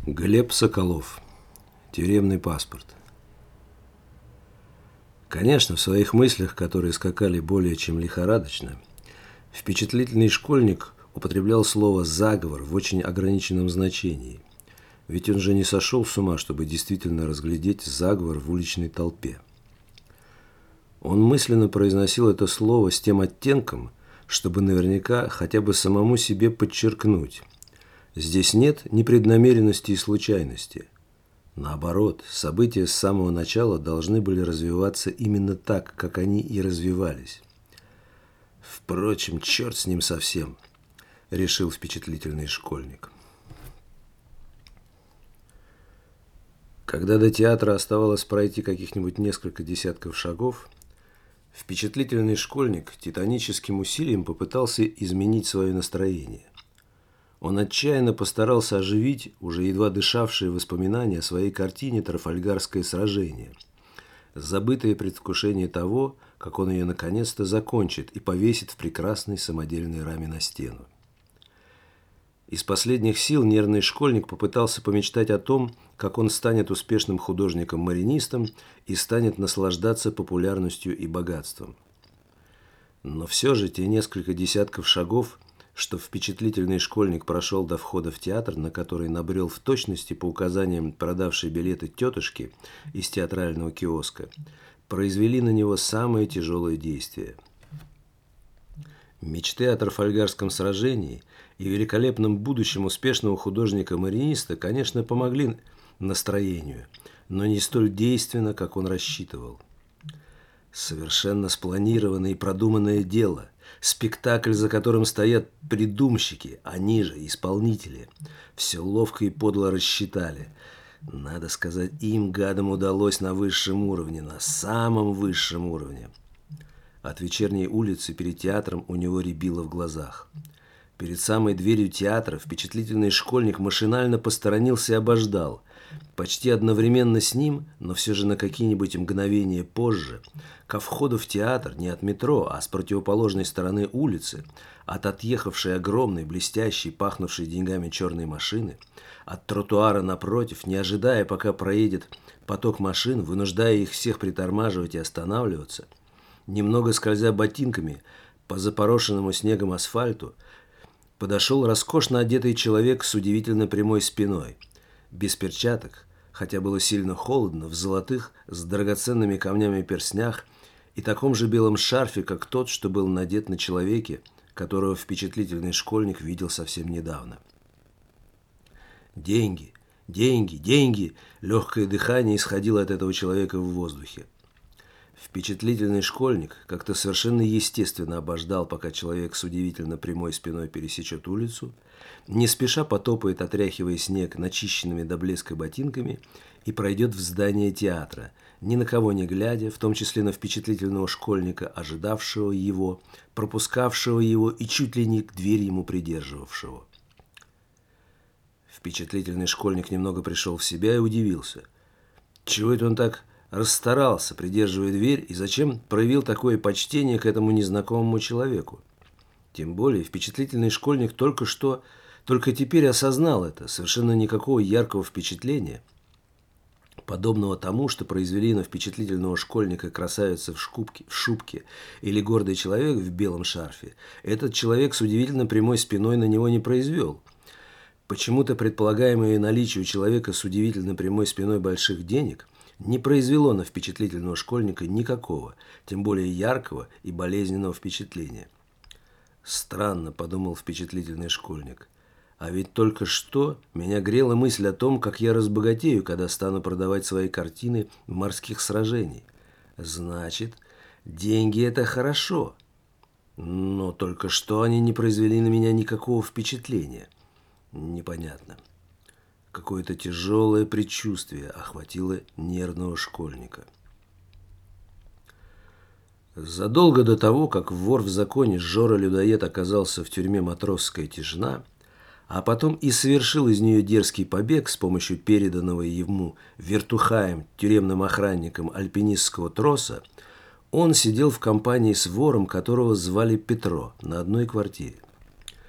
Глеб Соколов. Тюремный паспорт. Конечно, в своих мыслях, которые скакали более чем лихорадочно, впечатлительный школьник употреблял слово «заговор» в очень ограниченном значении. Ведь он же не сошел с ума, чтобы действительно разглядеть заговор в уличной толпе. Он мысленно произносил это слово с тем оттенком, чтобы наверняка хотя бы самому себе подчеркнуть: здесь нет непреднамеренности и случайности. Наоборот, события с самого начала должны были развиваться именно так, как они и развивались. Впрочем, черт с ним совсем, решил впечатлительный школьник. Когда до театра оставалось пройти каких-нибудь несколько десятков шагов, впечатлительный школьник титаническим усилием попытался изменить свое настроение. Он отчаянно постарался оживить уже едва дышавшие воспоминания о своей картине «Трафальгарское сражение», забытое предвкушение того, как он ее наконец-то закончит и повесит в прекрасной самодельной раме на стену. Из последних сил нервный школьник попытался помечтать о том, как он станет успешным художником-маринистом и станет наслаждаться популярностью и богатством. Но все же те несколько десятков шагов, что впечатлительный школьник прошел до входа в театр, на который набрел в точности по указаниям продавшей билеты тетушки из театрального киоска, произвели на него самое тяжелое действие. Мечты о Трафальгарском сражении и великолепном будущем успешного художника-мариниста, конечно, помогли настроению, но не столь действенно, как он рассчитывал. Совершенно спланированное и продуманное дело, спектакль, за которым стоят придумщики, они же исполнители, все ловко и подло рассчитали. Надо сказать, им, гадам, удалось на высшем уровне, на самом высшем уровне. От вечерней улицы перед театром у него рябило в глазах. Перед самой дверью театра впечатлительный школьник машинально посторонился и обождал. Почти одновременно с ним, но все же на какие-нибудь мгновения позже, ко входу в театр не от метро, а с противоположной стороны улицы, от отъехавшей огромной, блестящей, пахнувшей деньгами черной машины, от тротуара напротив, не ожидая, пока проедет поток машин, вынуждая их всех притормаживать и останавливаться, немного скользя ботинками по запорошенному снегом асфальту, подошел роскошно одетый человек с удивительно прямой спиной, без перчаток, хотя было сильно холодно, в золотых с драгоценными камнями перстнях и таком же белом шарфе, как тот, что был надет на человеке, которого впечатлительный школьник видел совсем недавно. Деньги, деньги, деньги! Легкое дыхание исходило от этого человека в воздухе. Впечатлительный школьник как-то совершенно естественно обождал, пока человек с удивительно прямой спиной пересечет улицу, не спеша потопает, отряхивая снег начищенными до блеска ботинками, и пройдет в здание театра, ни на кого не глядя, в том числе на впечатлительного школьника, ожидавшего его, пропускавшего его и чуть ли не к двери ему придерживавшего. Впечатлительный школьник немного пришел в себя и удивился. Чего это он так расстарался, придерживая дверь, и зачем проявил такое почтение к этому незнакомому человеку? Тем более впечатлительный школьник только теперь осознал это, совершенно никакого яркого впечатления, подобного тому, что произвели на впечатлительного школьника красавица в шубке или гордый человек в белом шарфе, этот человек с удивительно прямой спиной на него не произвел. Почему-то предполагаемое наличие у человека с удивительно прямой спиной больших денег не произвело на впечатлительного школьника никакого, тем более яркого и болезненного впечатления. «Странно», – подумал впечатлительный школьник, – «а ведь только что меня грела мысль о том, как я разбогатею, когда стану продавать свои картины морских сражений. Значит, деньги – это хорошо, но только что они не произвели на меня никакого впечатления. Непонятно». Какое-то тяжелое предчувствие охватило нервного школьника. Задолго до того, как вор в законе Жора-людоед оказался в тюрьме «Матросская тишина», а потом и совершил из нее дерзкий побег с помощью переданного ему вертухаем, тюремным охранником альпинистского троса, он сидел в компании с вором, которого звали Петро, на одной квартире.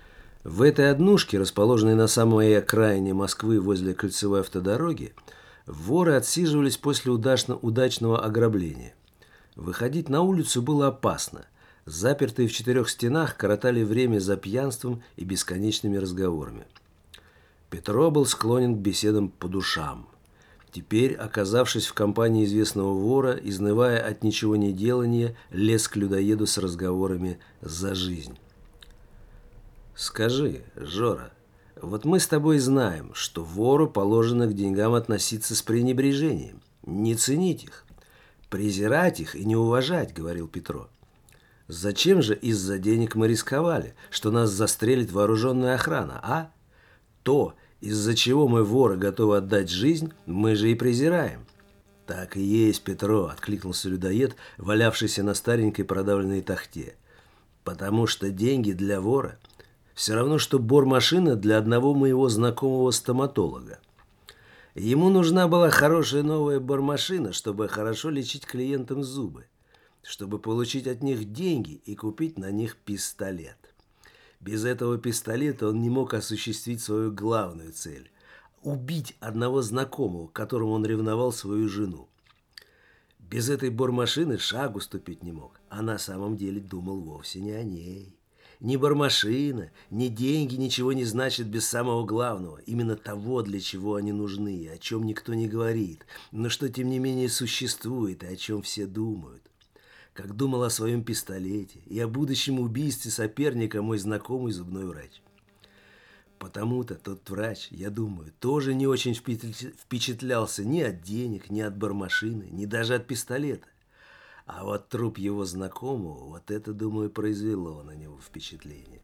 В этой однушке, расположенной на самой окраине Москвы возле кольцевой автодороги, воры отсиживались после удачного ограбления. Выходить на улицу было опасно. Запертые в 4 стенах коротали время за пьянством и бесконечными разговорами. Петро был склонен к беседам по душам. Теперь, оказавшись в компании известного вора, изнывая от ничего не делания, лез к людоеду с разговорами за жизнь. «Скажи, Жора, вот мы с тобой знаем, что вору положено к деньгам относиться с пренебрежением, не ценить их, презирать их и не уважать», — говорил Петро. «Зачем же из-за денег мы рисковали, что нас застрелит вооруженная охрана, а? То, из-за чего мы, воры, готовы отдать жизнь, мы же и презираем». «Так и есть, Петро», — откликнулся людоед, валявшийся на старенькой продавленной тахте. «Потому что деньги для вора все равно, что бормашина для одного моего знакомого стоматолога. Ему нужна была хорошая новая бормашина, чтобы хорошо лечить клиентам зубы, чтобы получить от них деньги и купить на них пистолет. Без этого пистолета он не мог осуществить свою главную цель – убить одного знакомого, которому он ревновал свою жену. Без этой бормашины шагу ступить не мог, а на самом деле думал вовсе не о ней. Ни бормашина, ни деньги ничего не значат без самого главного, именно того, для чего они нужны, о чем никто не говорит, но что тем не менее существует и о чем все думают. Как думал о своем пистолете и о будущем убийстве соперника мой знакомый зубной врач. Потому-то тот врач, я думаю, тоже не очень впечатлялся ни от денег, ни от бормашины, ни даже от пистолета. А вот труп его знакомого, вот это, думаю, произвело на него впечатление.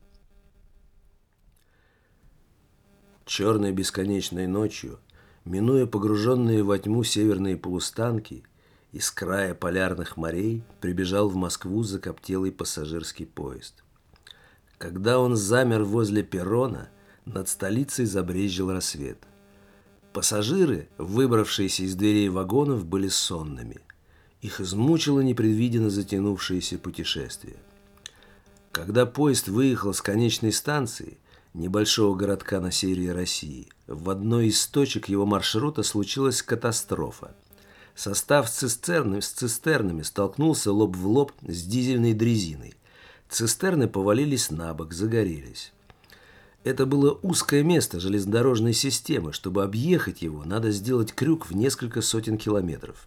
Черной бесконечной ночью, минуя погруженные во тьму северные полустанки, из края полярных морей прибежал в Москву закоптелый пассажирский поезд. Когда он замер возле перрона, над столицей забрезжил рассвет. Пассажиры, выбравшиеся из дверей вагонов, были сонными. Их измучило непредвиденно затянувшееся путешествие. Когда поезд выехал с конечной станции, небольшого городка на севере России, в одной из точек его маршрута случилась катастрофа. Состав с цистернами столкнулся лоб в лоб с дизельной дрезиной. Цистерны повалились на бок, загорелись. Это было узкое место железнодорожной системы. Чтобы объехать его, надо сделать крюк в несколько сотен километров.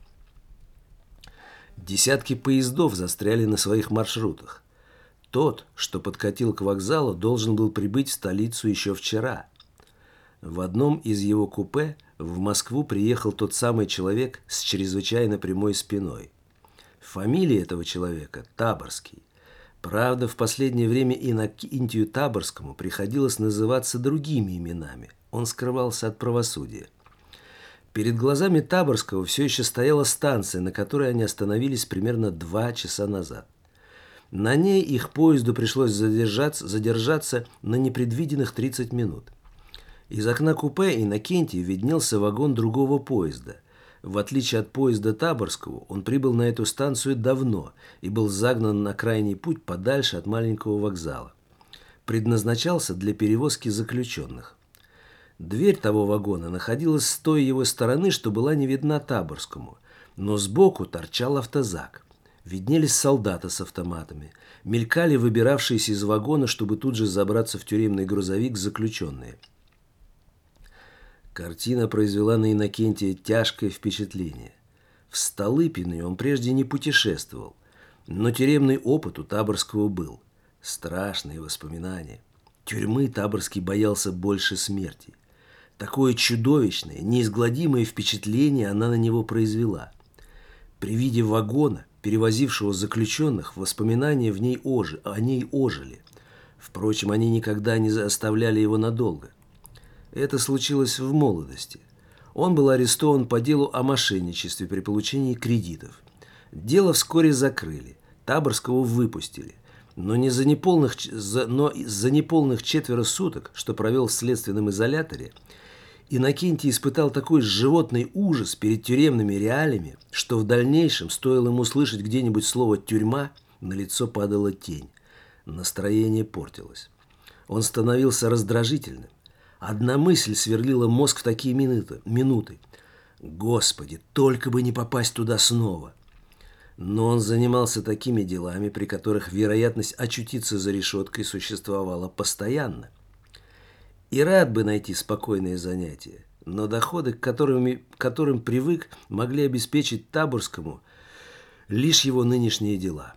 Десятки поездов застряли на своих маршрутах. Тот, что подкатил к вокзалу, должен был прибыть в столицу еще вчера. В одном из его купе в Москву приехал тот самый человек с чрезвычайно прямой спиной. Фамилия этого человека – Таборский. Правда, в последнее время Иннокентию Таборскому приходилось называться другими именами. Он скрывался от правосудия. Перед глазами Таборского все еще стояла станция, на которой они остановились примерно 2 часа назад. На ней их поезду пришлось задержаться на непредвиденных 30 минут. Из окна купе Иннокентия виднелся вагон другого поезда. В отличие от поезда Таборского, он прибыл на эту станцию давно и был загнан на крайний путь подальше от маленького вокзала. Предназначался для перевозки заключенных. Дверь того вагона находилась с той его стороны, что была не видна Таборскому, но сбоку торчал автозак. Виднелись солдаты с автоматами, мелькали выбиравшиеся из вагона, чтобы тут же забраться в тюремный грузовик заключенные. Картина произвела на Иннокентия тяжкое впечатление. В Столыпино он прежде не путешествовал, но тюремный опыт у Таборского был. Страшные воспоминания. Тюрьмы Таборский боялся больше смерти. Такое чудовищное, неизгладимое впечатление она на него произвела. При виде вагона, перевозившего заключенных, воспоминания о ней ожили. Впрочем, они никогда не оставляли его надолго. Это случилось в молодости. Он был арестован по делу о мошенничестве при получении кредитов. Дело вскоре закрыли, Таборского выпустили. Но за неполных 4 суток, что провел в следственном изоляторе, Иннокентий испытал такой животный ужас перед тюремными реалиями, что в дальнейшем, стоило ему слышать где-нибудь слово «тюрьма», на лицо падала тень. Настроение портилось. Он становился раздражительным. Одна мысль сверлила мозг в такие минуты. Господи, только бы не попасть туда снова. Но он занимался такими делами, при которых вероятность очутиться за решеткой существовала постоянно. И рад бы найти спокойные занятия, но доходы, к которым привык, могли обеспечить Таборскому лишь его нынешние дела.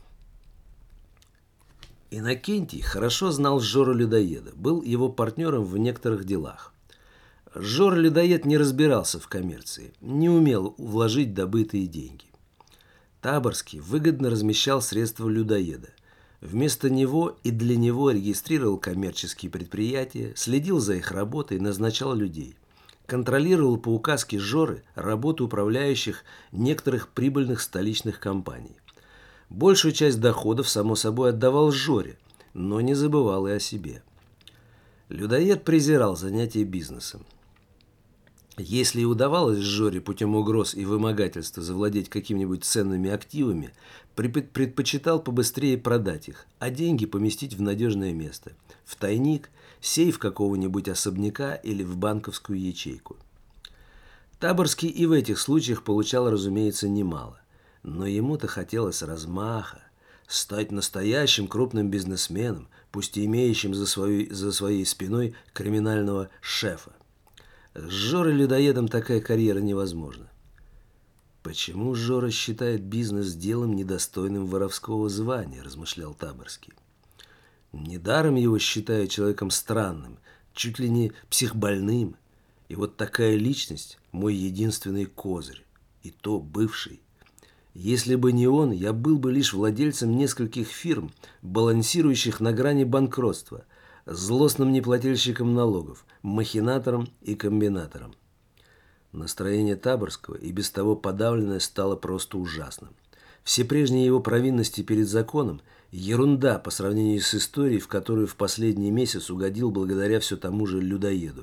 Иннокентий хорошо знал Жору-людоеда, был его партнером в некоторых делах. Жора-людоед не разбирался в коммерции, не умел вложить добытые деньги. Таборский выгодно размещал средства людоеда. Вместо него и для него регистрировал коммерческие предприятия, следил за их работой, назначал людей. Контролировал по указке Жоры работу управляющих некоторых прибыльных столичных компаний. Большую часть доходов, само собой, отдавал Жоре, но не забывал и о себе. Людоед презирал занятия бизнесом. Если и удавалось Жоре путем угроз и вымогательства завладеть какими-нибудь ценными активами, предпочитал побыстрее продать их, а деньги поместить в надежное место – в тайник, сейф какого-нибудь особняка или в банковскую ячейку. Таборский и в этих случаях получал, разумеется, немало. Но ему-то хотелось размаха, стать настоящим крупным бизнесменом, пусть и имеющим за своей спиной криминального шефа. С Жорой-людоедом такая карьера невозможна. «Почему Жора считает бизнес делом, недостойным воровского звания?» – размышлял Таборский. «Недаром его считают человеком странным, чуть ли не психбольным. И вот такая личность – мой единственный козырь, и то бывший. Если бы не он, я был бы лишь владельцем нескольких фирм, балансирующих на грани банкротства, злостным неплательщиком налогов, махинатором и комбинатором». Настроение Таборского, и без того подавленное, стало просто ужасным. Все прежние его провинности перед законом – ерунда по сравнению с историей, в которую в последний месяц угодил благодаря все тому же людоеду.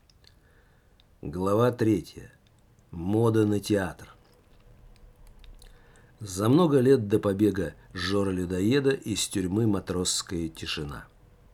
Глава 3. Мода на театр. За много лет до побега Жора-людоеда из тюрьмы «Матросская тишина».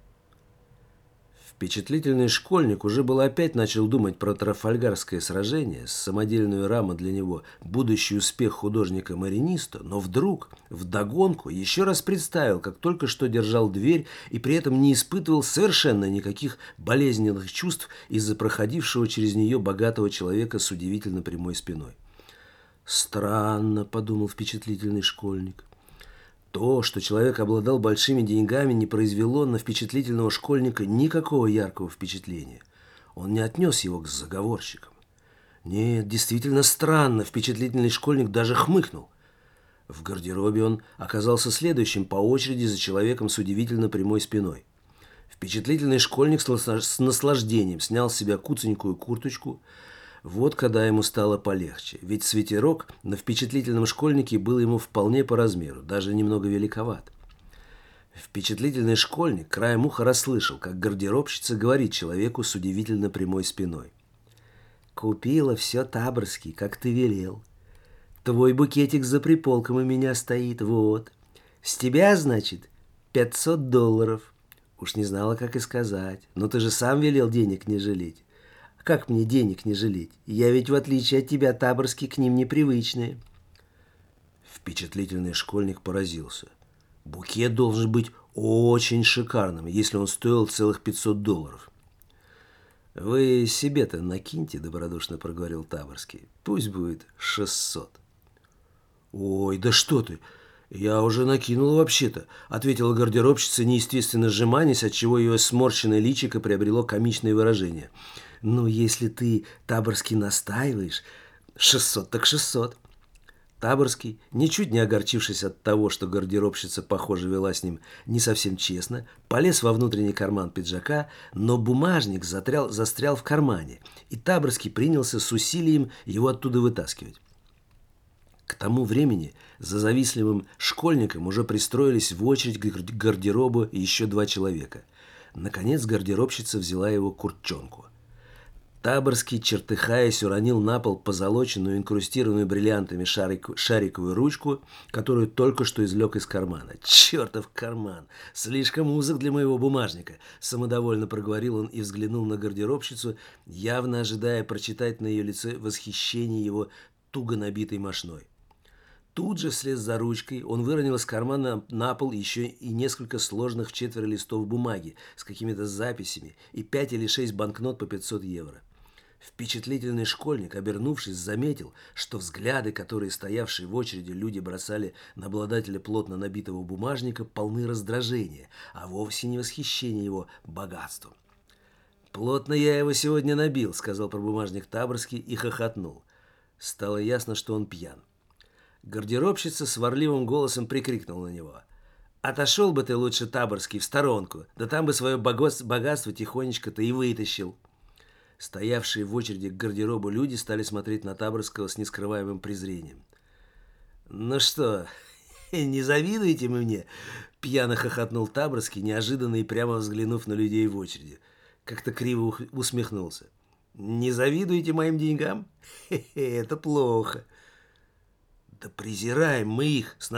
Впечатлительный школьник уже было опять начал думать про Трафальгарское сражение, самодельную раму для него, будущий успех художника-мариниста, но вдруг, вдогонку, еще раз представил, как только что держал дверь и при этом не испытывал совершенно никаких болезненных чувств из-за проходившего через нее богатого человека с удивительно прямой спиной. «Странно», — подумал впечатлительный школьник. То, что человек обладал большими деньгами, не произвело на впечатлительного школьника никакого яркого впечатления. Он не отнес его к заговорщикам. Нет, действительно странно, впечатлительный школьник даже хмыкнул. В гардеробе он оказался следующим по очереди за человеком с удивительно прямой спиной. Впечатлительный школьник с наслаждением снял с себя куценькую курточку. Вот когда ему стало полегче, ведь свитерок на впечатлительном школьнике был ему вполне по размеру, даже немного великоват. Впечатлительный школьник краем уха расслышал, как гардеробщица говорит человеку с удивительно прямой спиной. «Купила все, Таборский, как ты велел. Твой букетик за приполком у меня стоит, вот. С тебя, значит, $500. Уж не знала, как и сказать, но ты же сам велел денег не жалеть. Как мне денег не жалеть? Я ведь, в отличие от тебя, Таборский, к ним непривычный». Впечатлительный школьник поразился. Букет должен быть очень шикарным, если он стоил целых $500. «Вы себе-то накиньте», — добродушно проговорил Таборский. «Пусть будет 600». «Ой, да что ты! Я уже накинул вообще-то», — ответила гардеробщица, неестественно сжимаясь, отчего ее сморщенное личико приобрело комичное выражение. «Ну, если ты, Таборский, настаиваешь, 600 так 600. Таборский, ничуть не огорчившись от того, что гардеробщица, похоже, вела с ним не совсем честно, полез во внутренний карман пиджака, но бумажник застрял в кармане, и Таборский принялся с усилием его оттуда вытаскивать. К тому времени за завистливым школьником уже пристроились в очередь к гардеробу еще 2 человека. Наконец гардеробщица взяла его куртчонку. Таборский, чертыхаясь, уронил на пол позолоченную, инкрустированную бриллиантами шариковую ручку, которую только что извлек из кармана. «Чертов карман! Слишком узок для моего бумажника!» Самодовольно проговорил он и взглянул на гардеробщицу, явно ожидая прочитать на ее лице восхищение его туго набитой мошной. Тут же, вслед за ручкой, он выронил из кармана на пол еще и несколько сложных в 4 листов бумаги с какими-то записями и 5 или 6 банкнот по 500 евро. Впечатлительный школьник, обернувшись, заметил, что взгляды, которые стоявшие в очереди люди бросали на обладателя плотно набитого бумажника, полны раздражения, а вовсе не восхищения его богатством. «Плотно я его сегодня набил», — сказал про бумажник Таборский и хохотнул. Стало ясно, что он пьян. Гардеробщица сварливым голосом прикрикнула на него: «Отошел бы ты лучше, Таборский, в сторонку, да там бы свое богатство тихонечко-то и вытащил». Стоявшие в очереди к гардеробу люди стали смотреть на Таборского с нескрываемым презрением. «Ну что, не завидуете мне?» — пьяно хохотнул Таборский, неожиданно и прямо взглянув на людей в очереди. Как-то криво усмехнулся. «Не завидуете моим деньгам? Хе-хе, это плохо». «Да презираем мы их с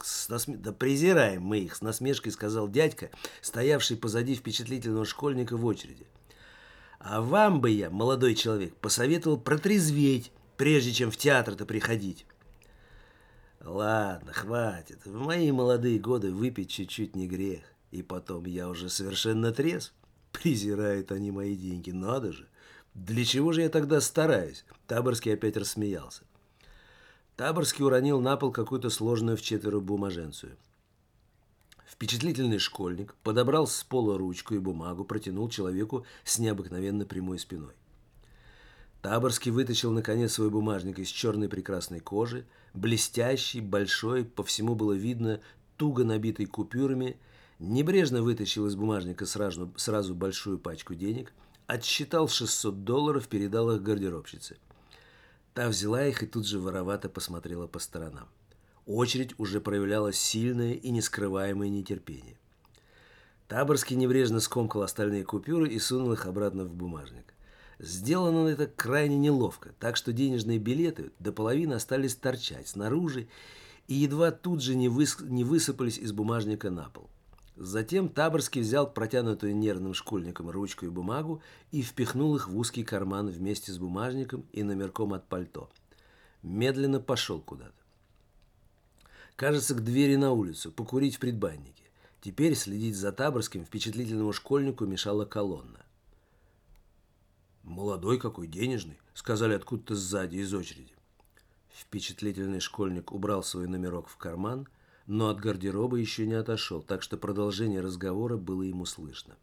насмешкой сказал дядька, стоявший позади впечатлительного школьника в очереди. «А вам бы я, молодой человек, посоветовал протрезветь, прежде чем в театр-то приходить». «Ладно, хватит. В мои молодые годы выпить чуть-чуть не грех. И потом я уже совершенно трезв. Презирают они мои деньги, надо же. Для чего же я тогда стараюсь?» Таборский опять рассмеялся. Таборский уронил на пол какую-то сложную в 4 бумаженцию. Впечатлительный школьник подобрал с пола ручку и бумагу, протянул человеку с необыкновенно прямой спиной. Таборский вытащил, наконец, свой бумажник из черной прекрасной кожи, блестящий, большой, по всему было видно, туго набитый купюрами, небрежно вытащил из бумажника сразу большую пачку денег, отсчитал $600, передал их гардеробщице. Та взяла их и тут же воровато посмотрела по сторонам. Очередь уже проявляла сильное и нескрываемое нетерпение. Таборский небрежно скомкал остальные купюры и сунул их обратно в бумажник. Сделано это крайне неловко, так что денежные билеты до половины остались торчать снаружи и едва тут же не высыпались из бумажника на пол. Затем Таборский взял протянутую нервным школьником ручку и бумагу и впихнул их в узкий карман вместе с бумажником и номерком от пальто. Медленно пошел куда-то. Кажется, к двери на улицу, покурить в предбаннике. Теперь следить за Таборским впечатлительному школьнику мешала колонна. «Молодой какой, денежный», — сказали откуда-то сзади из очереди. Впечатлительный школьник убрал свой номерок в карман, но от гардероба еще не отошел, так что продолжение разговора было ему слышно.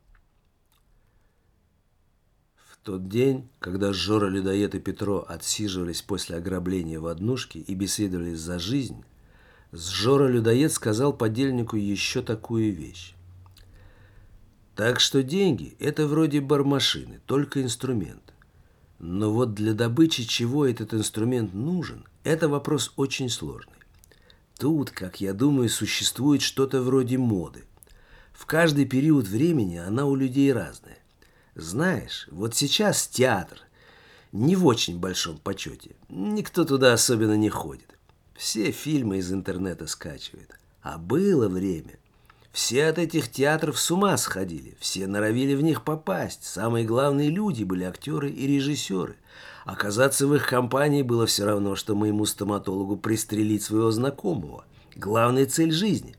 В тот день, когда Жора Людоед и Петро отсиживались после ограбления в однушке и беседовали за жизнь, Жора Людоед сказал подельнику еще такую вещь. «Так что деньги – это вроде бармашины, только инструмент. Но вот для добычи чего этот инструмент нужен – это вопрос очень сложный. Тут, как я думаю, существует что-то вроде моды. В каждый период времени она у людей разная. Знаешь, вот сейчас театр не в очень большом почете. Никто туда особенно не ходит. Все фильмы из интернета скачивают. А было время. Все от этих театров с ума сходили. Все норовили в них попасть. Самые главные люди были актеры и режиссеры. Оказаться в их компании было все равно, что моему стоматологу пристрелить своего знакомого. Главная цель жизни.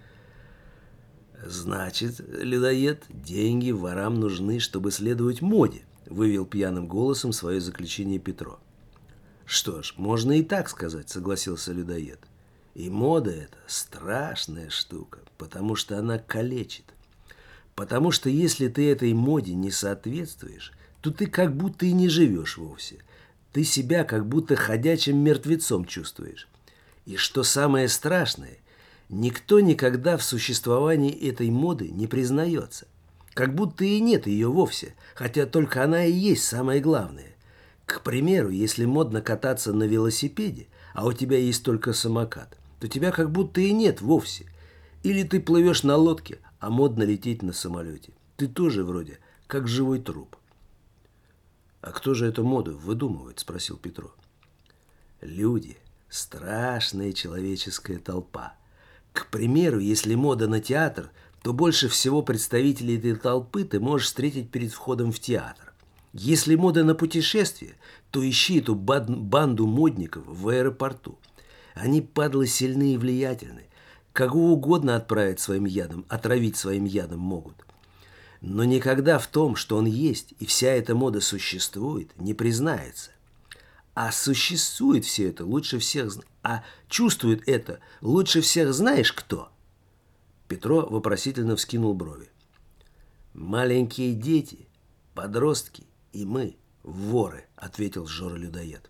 «Значит, людоед, деньги ворам нужны, чтобы следовать моде», вывел пьяным голосом свое заключение Петро. «Что ж, можно и так сказать», согласился людоед. «И мода эта страшная штука, потому что она калечит. Потому что если ты этой моде не соответствуешь, то ты как будто и не живешь вовсе. Ты себя как будто ходячим мертвецом чувствуешь. И что самое страшное, никто никогда в существовании этой моды не признается. Как будто и нет ее вовсе, хотя только она и есть самое главное. К примеру, если модно кататься на велосипеде, а у тебя есть только самокат, то тебя как будто и нет вовсе. Или ты плывешь на лодке, а модно лететь на самолете. Ты тоже вроде как живой труп». «А кто же эту моду выдумывает?» – спросил Петро. «Люди. Страшная человеческая толпа. К примеру, если мода на театр, то больше всего представителей этой толпы ты можешь встретить перед входом в театр. Если мода на путешествие, то ищи эту банду модников в аэропорту. Они, падлы, сильны и влиятельны. Кого угодно отправить своим ядом, отравить своим ядом могут. Но никогда в том, что он есть, и вся эта мода существует, не признается. А существует все это лучше всех, а чувствует это лучше всех знаешь кто?» Петро вопросительно вскинул брови. «Маленькие дети, подростки и мы, воры», — ответил Жора-людоед.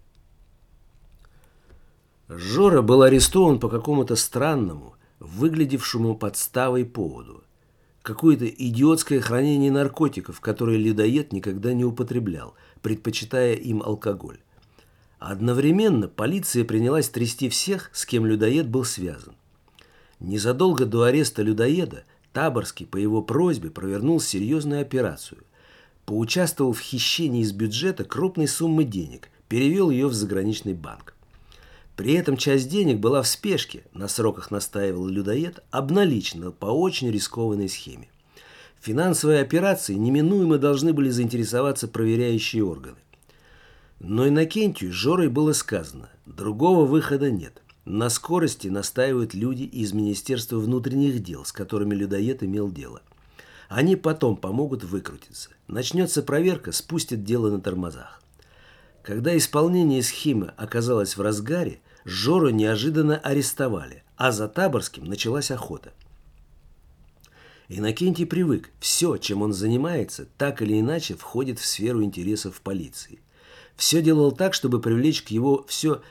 Жора был арестован по какому-то странному, выглядевшему подставой поводу. Какое-то идиотское хранение наркотиков, которые людоед никогда не употреблял, предпочитая им алкоголь. Одновременно полиция принялась трясти всех, с кем людоед был связан. Незадолго до ареста людоеда Таборский по его просьбе провернул серьезную операцию. Поучаствовал в хищении из бюджета крупной суммы денег, перевел ее в заграничный банк. При этом часть денег была в спешке, на сроках настаивал людоед, обналичена по очень рискованной схеме. Финансовой операцией неминуемо должны были заинтересоваться проверяющие органы. Но Иннокентию Жорой было сказано, другого выхода нет. На скорости настаивают люди из Министерства внутренних дел, с которыми людоед имел дело. Они потом помогут выкрутиться. Начнется проверка, спустят дело на тормозах. Когда исполнение схемы оказалось в разгаре, Жору неожиданно арестовали, а за Таборским началась охота. Иннокентий привык, все, чем он занимается, так или иначе входит в сферу интересов полиции. Все делал так, чтобы привлечь его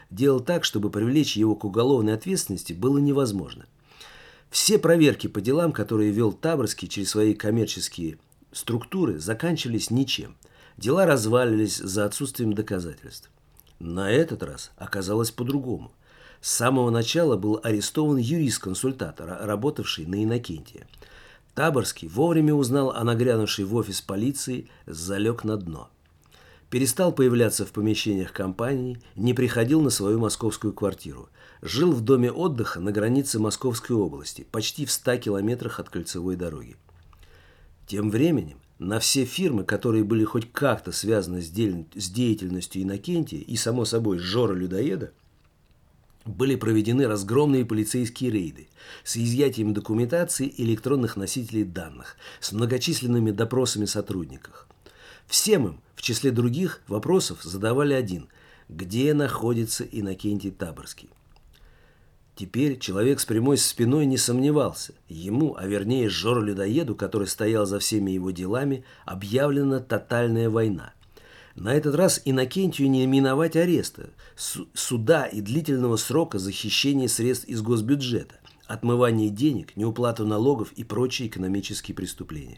к уголовной ответственности было невозможно. Все проверки по делам, которые вел Таборский через свои коммерческие структуры, заканчивались ничем. Дела развалились за отсутствием доказательств. На этот раз оказалось по-другому. С самого начала был арестован юрист-консультант, работавший на Иннокентия. Таборский вовремя узнал о нагрянувшей в офис полиции, залег на дно. Перестал появляться в помещениях компании, не приходил на свою московскую квартиру. Жил в доме отдыха на границе Московской области, почти в 100 километрах от кольцевой дороги. Тем временем на все фирмы, которые были хоть как-то связаны с деятельностью Иннокентия и, само собой, Жора-людоеда, были проведены разгромные полицейские рейды с изъятием документации и электронных носителей данных, с многочисленными допросами сотрудников. Всем им, в числе других вопросов, задавали один – где находится Иннокентий Таборский? Теперь человек с прямой спиной не сомневался. Ему, а вернее Жору-людоеду, который стоял за всеми его делами, объявлена тотальная война. На этот раз Иннокентию не миновать ареста, суда и длительного срока за хищение средств из госбюджета, отмывание денег, неуплату налогов и прочие экономические преступления.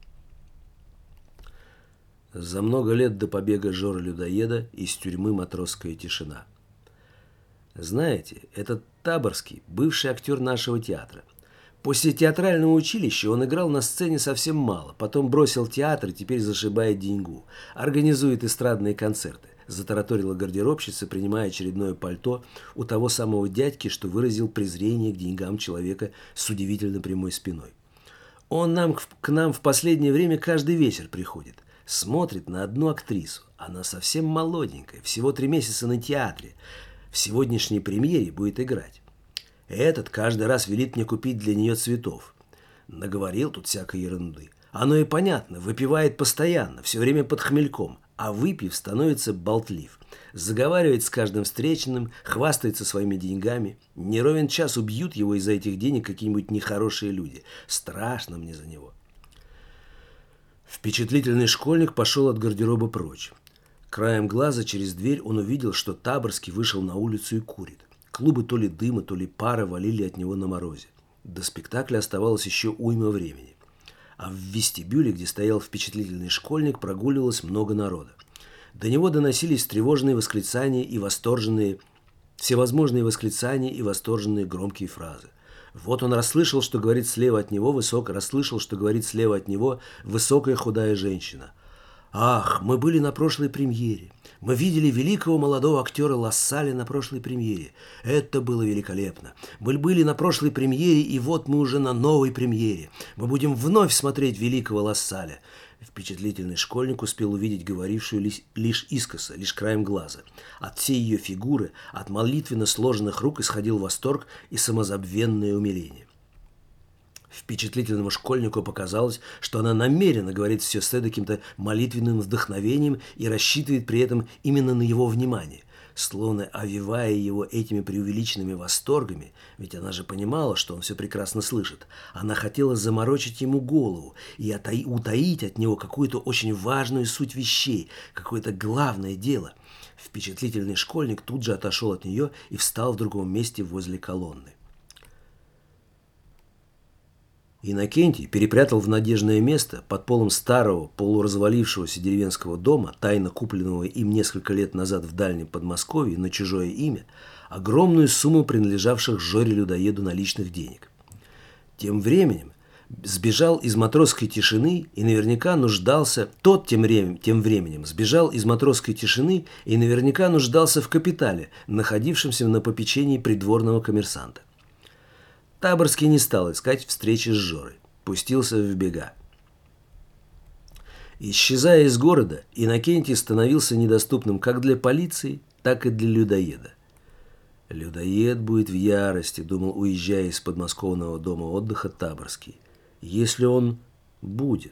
За много лет до побега Жоры-людоеда из тюрьмы матросская тишина. Знаете, этот Таборский – бывший актер нашего театра. После театрального училища он играл на сцене совсем мало, потом бросил театр и теперь зашибает деньгу. Организует эстрадные концерты, затараторила гардеробщица, принимая очередное пальто у того самого дядьки, что выразил презрение к деньгам человека с удивительно прямой спиной. Он к нам в последнее время каждый вечер приходит. Смотрит на одну актрису. Она совсем молоденькая, всего 3 месяца на театре. В сегодняшней премьере будет играть. Этот каждый раз велит мне купить для нее цветов. Наговорил тут всякой ерунды. Оно и понятно, выпивает постоянно, все время под хмельком, а выпив становится болтлив. Заговаривает с каждым встреченным, хвастается своими деньгами. Не ровен час убьют его из-за этих денег какие-нибудь нехорошие люди. Страшно мне за него. Впечатлительный школьник пошел от гардероба прочь. Краем глаза через дверь он увидел, что Таборский вышел на улицу и курит. Клубы то ли дыма, то ли пара валили от него на морозе. До спектакля оставалось еще уйма времени. А в вестибюле, где стоял впечатлительный школьник, прогуливалось много народа. До него доносились всевозможные восклицания и восторженные громкие фразы. Вот он расслышал, что говорит слева от него высокая худая женщина. Ах, мы были на прошлой премьере. Мы видели великого молодого актера Лассаля на прошлой премьере. Это было великолепно. Мы были на прошлой премьере, и вот мы уже на новой премьере. Мы будем вновь смотреть великого Лассаля. Впечатлительный школьник успел увидеть говорившую лишь искоса, лишь краем глаза. От всей ее фигуры, от молитвенно сложенных рук исходил восторг и самозабвенное умиление. Впечатлительному школьнику показалось, что она намеренно говорит все с каким-то молитвенным вдохновением и рассчитывает при этом именно на его внимание, словно овевая его этими преувеличенными восторгами, ведь она же понимала, что он все прекрасно слышит. Она хотела заморочить ему голову и утаить от него какую-то очень важную суть вещей, какое-то главное дело. Впечатлительный школьник тут же отошел от нее и встал в другом месте возле колонны. Иннокентий перепрятал в надежное место под полом старого, полуразвалившегося деревенского дома, тайно купленного им несколько лет назад в дальнем Подмосковье на чужое имя, огромную сумму принадлежавших Жоре-людоеду наличных денег. Тем временем сбежал из матросской тишины и наверняка нуждался... тем временем сбежал из матросской тишины и наверняка нуждался в капитале, находившемся на попечении придворного коммерсанта. Таборский не стал искать встречи с Жорой, пустился в бега. Исчезая из города, Иннокентий становился недоступным как для полиции, так и для людоеда. «Людоед будет в ярости», — думал, уезжая из подмосковного дома отдыха Таборский, «если он будет».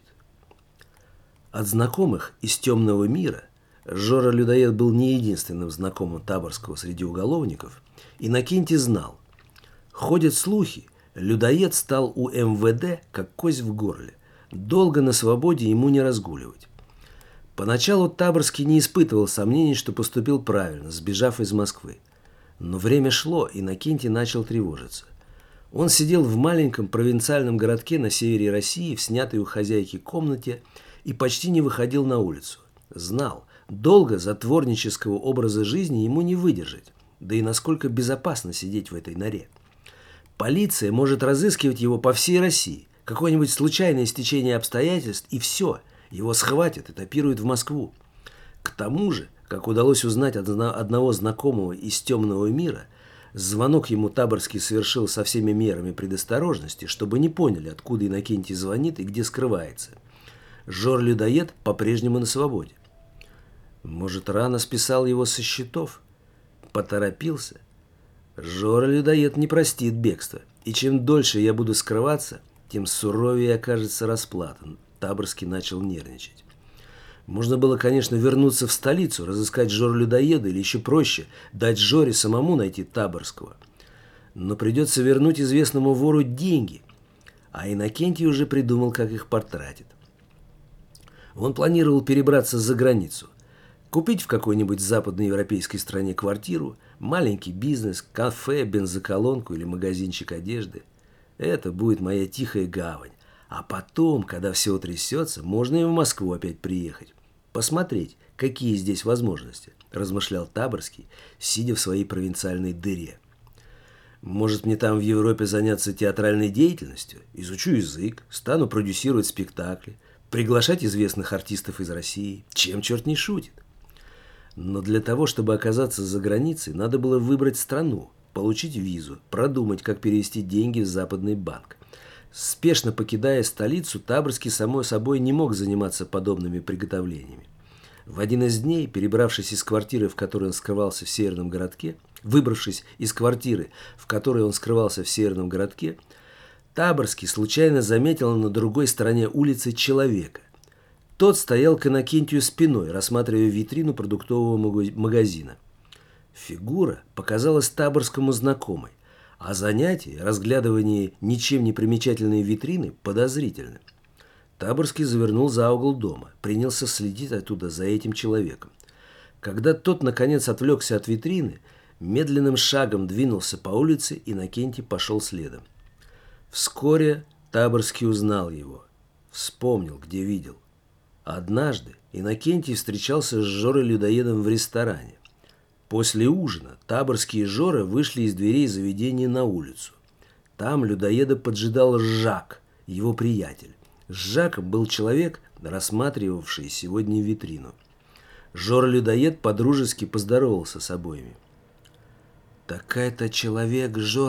От знакомых из темного мира Жора-людоед был не единственным знакомым Таборского среди уголовников. Иннокентий знал. Ходят слухи, людоед стал у МВД как кость в горле. Долго на свободе ему не разгуливать. Поначалу Таборский не испытывал сомнений, что поступил правильно, сбежав из Москвы. Но время шло, и Иннокентий начал тревожиться. Он сидел в маленьком провинциальном городке на севере России в снятой у хозяйки комнате и почти не выходил на улицу. Знал, долго затворнического образа жизни ему не выдержать, да и насколько безопасно сидеть в этой норе. Полиция может разыскивать его по всей России. Какое-нибудь случайное стечение обстоятельств, и все. Его схватят, этапируют в Москву. К тому же, как удалось узнать от одного знакомого из темного мира, звонок ему Таборский совершил со всеми мерами предосторожности, чтобы не поняли, откуда Иннокентий звонит и где скрывается. Жор-людоед по-прежнему на свободе. Может, рано списал его со счетов? Поторопился? Жора-людоед не простит бегства, и чем дольше я буду скрываться, тем суровее окажется расплата. Таборский начал нервничать. Можно было, конечно, вернуться в столицу, разыскать Жор-людоеда, или еще проще, дать Жоре самому найти Таборского. Но придется вернуть известному вору деньги, а Иннокентий уже придумал, как их потратит. Он планировал перебраться за границу, купить в какой-нибудь западноевропейской стране квартиру, маленький бизнес, кафе, бензоколонку или магазинчик одежды. Это будет моя тихая гавань. А потом, когда все утрясется, можно и в Москву опять приехать. Посмотреть, какие здесь возможности, размышлял Таборский, сидя в своей провинциальной дыре. Может, мне там в Европе заняться театральной деятельностью? Изучу язык, стану продюсировать спектакли, приглашать известных артистов из России. Чем черт не шутит? Но для того, чтобы оказаться за границей, надо было выбрать страну, получить визу, продумать, как перевести деньги в западный банк. Спешно покидая столицу, Таборский, само собой, не мог заниматься подобными приготовлениями. В один из дней, перебравшись из квартиры, в которой он скрывался в северном городке, Таборский случайно заметил на другой стороне улицы человека. Тот стоял к Иннокентию спиной, рассматривая витрину продуктового магазина. Фигура показалась Таборскому знакомой, а занятие, разглядывание ничем не примечательной витрины, подозрительным. Таборский завернул за угол дома, принялся следить оттуда за этим человеком. Когда тот, наконец, отвлекся от витрины, медленным шагом двинулся по улице, и Иннокентий пошел следом. Вскоре Таборский узнал его, вспомнил, где видел. Однажды Иннокентий встречался с Жорой-людоедом в ресторане. После ужина Таборский и Жора вышли из дверей заведения на улицу. Там людоеда поджидал Жак, его приятель. С Жаком был человек, рассматривавшие сегодня витрину. Жора-людоед подружески поздоровался с обоими. «Так это человек Жора